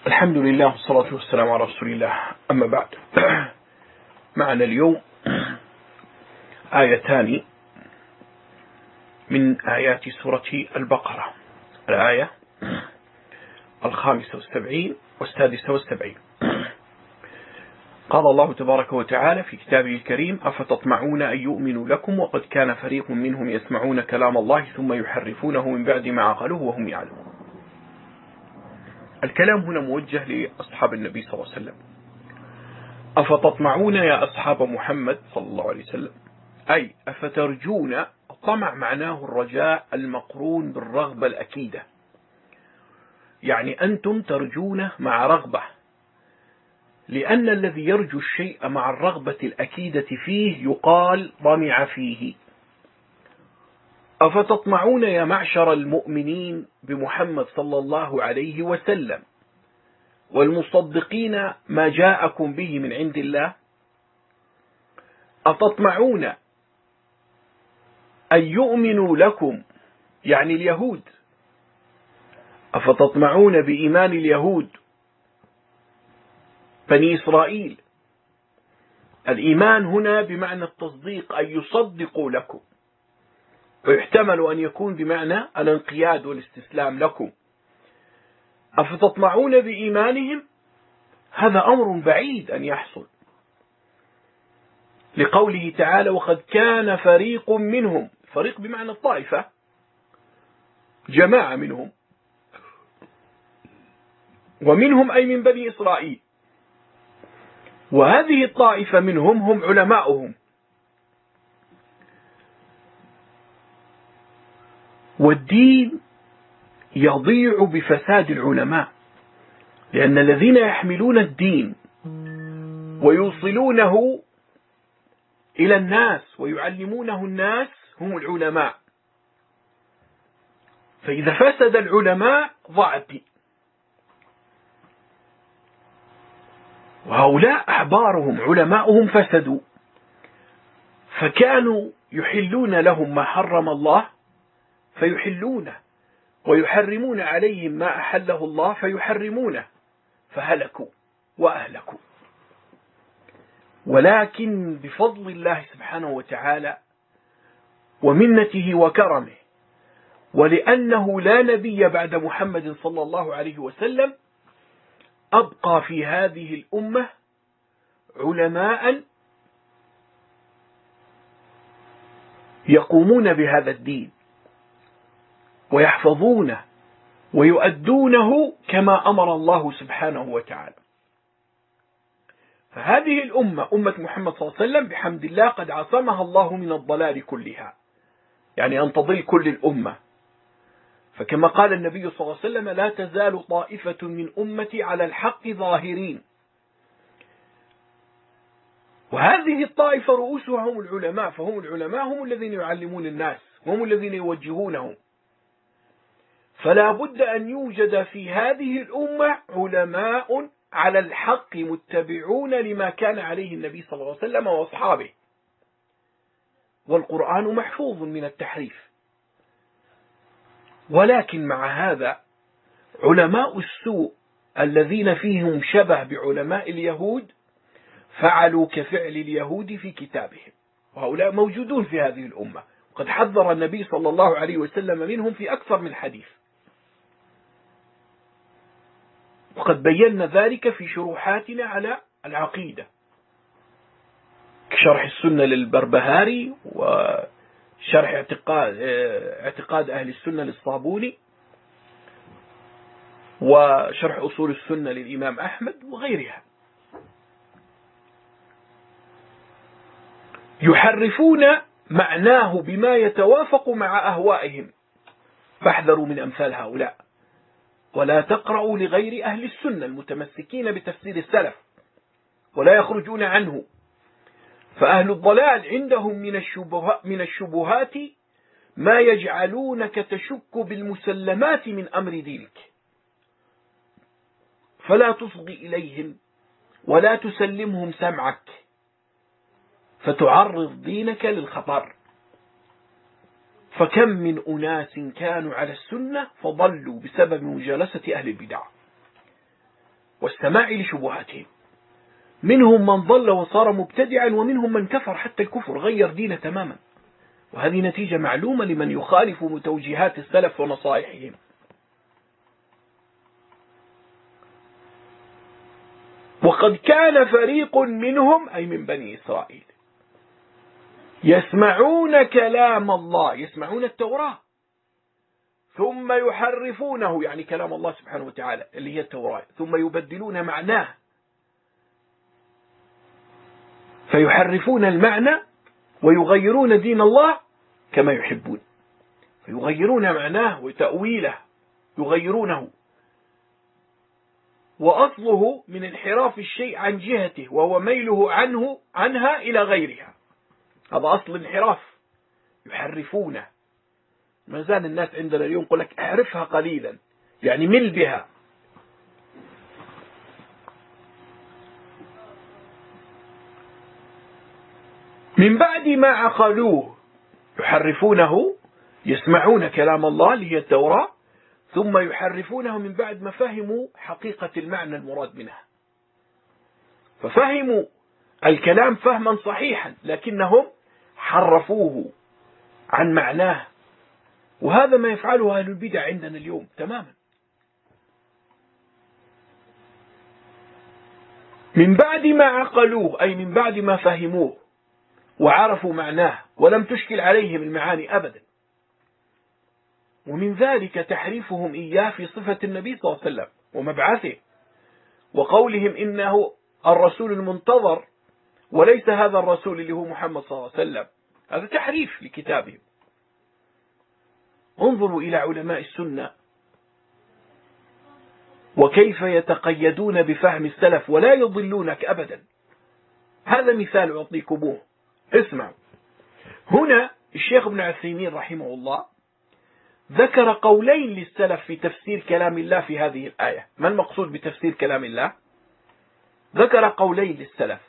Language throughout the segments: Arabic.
الحمد لله والصلاة والسلام على رسول الله. أما بعد، معنا اليوم آيتان من آيات سورة البقرة، الآية 75 و76. قال الله تبارك وتعالى في كتابه الكريم: أفتطمعون أن يؤمنوا لكم وقد كان فريق منهم يسمعون كلام الله ثم يحرفونه من بعد ما عقلوه وهم يعلمون. الكلام هنا موجه لأصحاب النبي صلى الله عليه وسلم. أفتطمعون يا أصحاب محمد صلى الله عليه وسلم، أي أفترجون. الطمع معناه الرجاء المقرون بالرغبة الأكيدة، يعني أنتم ترجونه مع رغبة، لأن الذي يرجو الشيء مع الرغبة الأكيدة فيه يقال طمع فيه. أفتطمعون يا معشر المؤمنين بمحمد صلى الله عليه وسلم والمصدقين ما جاءكم به من عند الله، أتطمعون أن يؤمنوا لكم، يعني اليهود. أفتطمعون بإيمان اليهود بني إسرائيل. الإيمان هنا بمعنى التصديق، أن يصدقوا لكم، ويحتمل أن يكون بمعنى الانقياد والاستسلام لكم. أفتطمعون بإيمانهم، هذا أمر بعيد أن يحصل، لقوله تعالى: وقد كان فريق منهم. فريق بمعنى الطائفة، جماعة منهم، ومنهم أي من بني إسرائيل، وهذه الطائفة منهم هم علماؤهم. والدين يضيع بفساد العلماء، لأن الذين يحملون الدين ويوصلونه إلى الناس ويعلمونه الناس هم العلماء. فإذا فسد العلماء ضاع الدين. وهؤلاء أحبارهم علماؤهم فسدوا، فكانوا يحلون لهم ما حرم الله فيحلونه، ويحرمون عليهم ما أحله الله فيحرمونه، فهلكوا وأهلكوا. ولكن بفضل الله سبحانه وتعالى ومنته وكرمه، ولأنه لا نبي بعد محمد صلى الله عليه وسلم، أبقى في هذه الأمة علماء يقومون بهذا الدين ويحفظونه ويؤدونه كما أمر الله سبحانه وتعالى. فهذه الأمة، أمة محمد صلى الله عليه وسلم، بحمد الله قد عصمها الله من الضلال كلها، يعني أن تضل كل الأمة. فكما قال النبي صلى الله عليه وسلم: لا تزال طائفة من أمتي على الحق ظاهرين. وهذه الطائفة رؤوسها هم العلماء، فهم العلماء هم الذين يعلمون الناس، هم الذين يوجهونهم. فلا بد أن يوجد في هذه الأمة علماء على الحق متبعون لما كان عليه النبي صلى الله عليه وسلم وأصحابه. والقرآن محفوظ من التحريف. ولكن مع هذا علماء السوء الذين فيهم شبه بعلماء اليهود فعلوا كفعل اليهود في كتابهم، وهؤلاء موجودون في هذه الأمة، وقد حذر النبي صلى الله عليه وسلم منهم في أكثر من حديث، وقد بينا ذلك في شروحاتنا على العقيدة، كشرح السنة للبربهاري، وشرح اعتقاد أهل السنة للصابوني، وشرح أصول السنة للإمام أحمد وغيرها. يحرفون معناه بما يتوافق مع أهوائهم، فاحذروا من أمثال هؤلاء، ولا تقرأوا لغير أهل السنة المتمسكين بتفسير السلف ولا يخرجون عنه، فأهل الضلال عندهم من الشبهات ما يجعلونك تشك بالمسلمات من أمر دينك، فلا تصغي إليهم ولا تسلمهم سمعك فتعرض دينك للخطر. فكم من أناس كانوا على السنة فضلوا بسبب مجالسة أهل البدع. والسماع لشبهاتهم. منهم من ضل وصار مبتدعا، ومنهم من كفر حتى الكفر، غير دينه تماما. وهذه نتيجة معلومة لمن يخالف متوجهات السلف ونصائحهم. وقد كان فريق منهم، أي من بني إسرائيل، يسمعون كلام الله، يسمعون التوراة، ثم يحرفونه، يعني كلام الله سبحانه وتعالى اللي هي التوراة، ثم يبدلون معناه، فيحرفون المعنى ويغيرون دين الله كما يحبون، فيغيرون معناه وتأويله، يغيرونه. وأصله من انحراف الشيء عن جهته، وهو ميله عنها إلى غيرها. هذا أصل انحراف، يحرفونه. ما زال الناس عندنا اليوم يقول لك اعرفها قليلا، يعني مل بها. من بعد ما عقلوه، يحرفونه، يسمعون كلام الله اللي هي التوراة، ثم يحرفونه من بعد ما فهموا حقيقة المعنى المراد منها. ففهموا الكلام فهما صحيحا، لكنهم حرفوه عن معناه. وهذا ما يفعله أهل البدع عندنا اليوم تماما. من بعد ما عقلوه، أي من بعد ما فهموه وعرفوا معناه، ولم تشكل عليهم المعاني أبدا. ومن ذلك تحريفهم إياه في صفة النبي صلى الله عليه وسلم ومبعثه، وقولهم إنه الرسول المنتظر وليس هذا الرسول اللي هو محمد صلى الله عليه وسلم. هذا تحريف لكتابهم. انظروا إلى علماء السنة وكيف يتقيدون بفهم السلف ولا يضلونك أبدا. هذا مثال أعطيكموه، اسمعوا. هنا الشيخ ابن عثيمين رحمه الله ذكر قولين للسلف في تفسير كلام الله في هذه الآية. ما المقصود بتفسير كلام الله؟ ذكر قولين للسلف،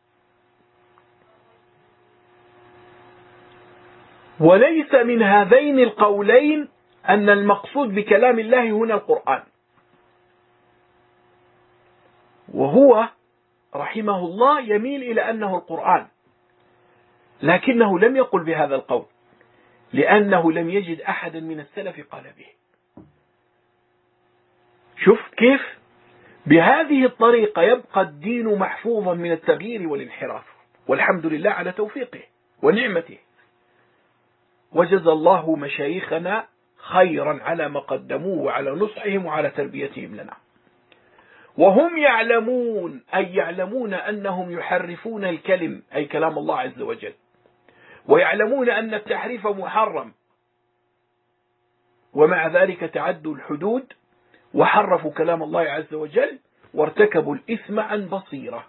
وليس من هذين القولين أن المقصود بكلام الله هنا القرآن. وهو رحمه الله يميل إلى أنه القرآن، لكنه لم يقل بهذا القول، لأنه لم يجد أحدا من السلف قال به. شوف كيف بهذه الطريقة يبقى الدين محفوظا من التغيير والانحراف، والحمد لله على توفيقه ونعمته. وجزى الله مشايخنا خيرا على ما قدموه وعلى نصحهم وعلى تربيتهم لنا. وهم يعلمون، أي يعلمون أنهم يحرفون الكلم، أي كلام الله عز وجل، ويعلمون أن التحريف محرم، ومع ذلك تعدوا الحدود وحرفوا كلام الله عز وجل وارتكبوا الإثم عن بصيرة.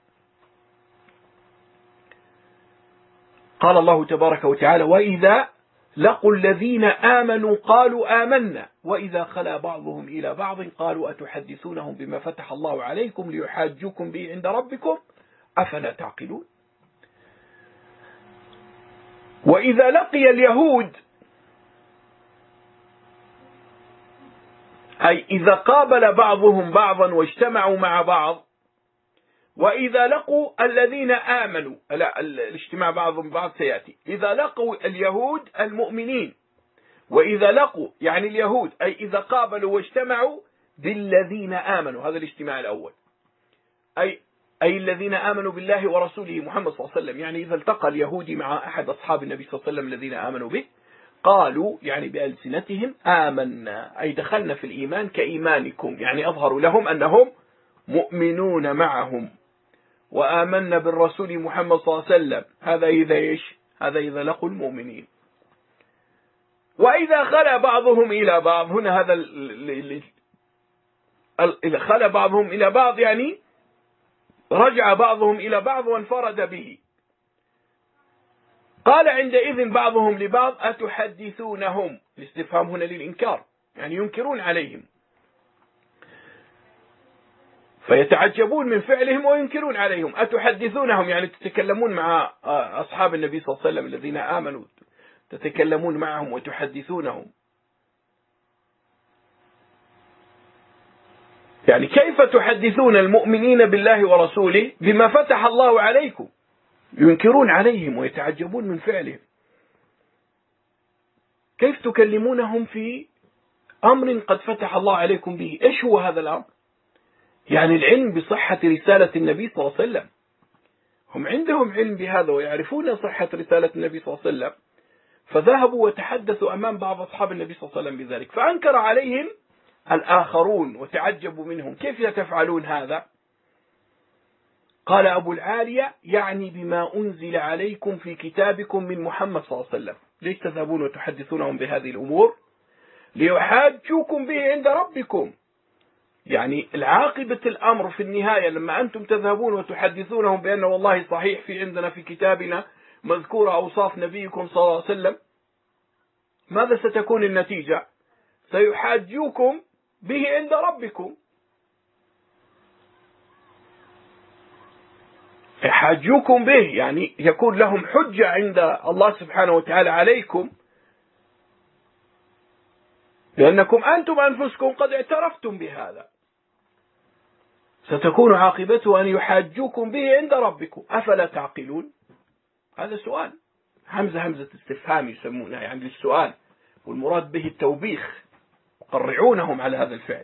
قال الله تبارك وتعالى: وإذا لقوا الذين آمنوا قالوا آمنا وإذا خلا بعضهم إلى بعض قالوا أتحدثونهم بما فتح الله عليكم ليحاجوكم به عند ربكم أفلا تعقلون. وإذا لقي اليهود، أي إذا قابل بعضهم بعضا واجتمعوا مع بعض. وإذا لقوا الذين آمنوا، لا، الاجتماع بعضهم بعض سيأتي. إذا لقوا اليهود المؤمنين، وإذا لقوا يعني اليهود، أي إذا قابلوا واجتمعوا بالذين آمنوا، هذا الاجتماع الأول، أي الذين آمنوا بالله ورسوله محمد صلى الله عليه وسلم. يعني إذا التقى اليهودي مع أحد أصحاب النبي صلى الله عليه وسلم الذين آمنوا به، قالوا يعني بألسنتهم آمنا، أي دخلنا في الإيمان كإيمانكم، يعني أظهروا لهم أنهم مؤمنون معهم، وآمنا بالرسول محمد صلى الله عليه وسلم. هذا إذا إيش؟ هذا إذا لقوا المؤمنين. وإذا خلا بعضهم إلى بعض، هنا هذا إذا خلا بعضهم إلى بعض يعني رجع بعضهم إلى بعض وانفرد به. قال عندئذ بعضهم لبعض أتحدثونهم، الاستفهام هنا للإنكار، يعني ينكرون عليهم، فيتعجبون من فعلهم وينكرون عليهم. أتحدثونهم يعني تتكلمون مع أصحاب النبي صلى الله عليه وسلم الذين آمنوا، تتكلمون معهم وتحدثونهم. يعني كيف تحدثون المؤمنين بالله ورسوله بما فتح الله عليكم؟ ينكرون عليهم ويتعجبون من فعلهم. كيف تكلمونهم في أمر قد فتح الله عليكم به؟ إيش هو هذا الأمر؟ يعني العلم بصحة رسالة النبي صلى الله عليه وسلم. هم عندهم علم بهذا ويعرفون صحة رسالة النبي صلى الله عليه وسلم، فذهبوا وتحدثوا أمام بعض أصحاب النبي صلى الله عليه وسلم بذلك، فأنكر عليهم الآخرون وتعجبوا منهم، كيف تفعلون هذا؟ قال أبو العالية: يعني بما أنزل عليكم في كتابكم من محمد صلى الله عليه وسلم. ليش تذهبون وتحدثونهم بهذه الأمور؟ ليحاجوكم به عند ربكم. يعني العاقبة الأمر في النهاية لما أنتم تذهبون وتحدثونهم بأن والله صحيح في عندنا في كتابنا مذكورة أوصاف نبيكم صلى الله عليه وسلم، ماذا ستكون النتيجة؟ سيحاجوكم به عند ربكم. يحاجوكم به يعني يكون لهم حجة عند الله سبحانه وتعالى عليكم، لأنكم أنتم أنفسكم قد اعترفتم بهذا. ستكون عاقبته أن يحاجوكم به عند ربكم، أفلا تعقلون؟ هذا سؤال، همزة استفهام يسمونها، يعني للسؤال، والمراد به التوبيخ، يقرعونهم على هذا الفعل.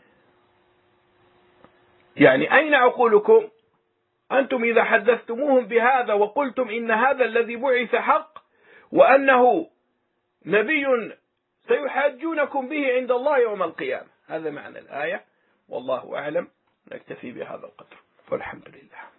يعني أين عقولكم؟ أنتم إذا حدثتموهم بهذا وقلتم إن هذا الذي بعث حق وأنه نبي سيحاجونكم به عند الله يوم القيامة. هذا معنى الآية، والله أعلم. نكتفي بهذا القدر، والحمد لله.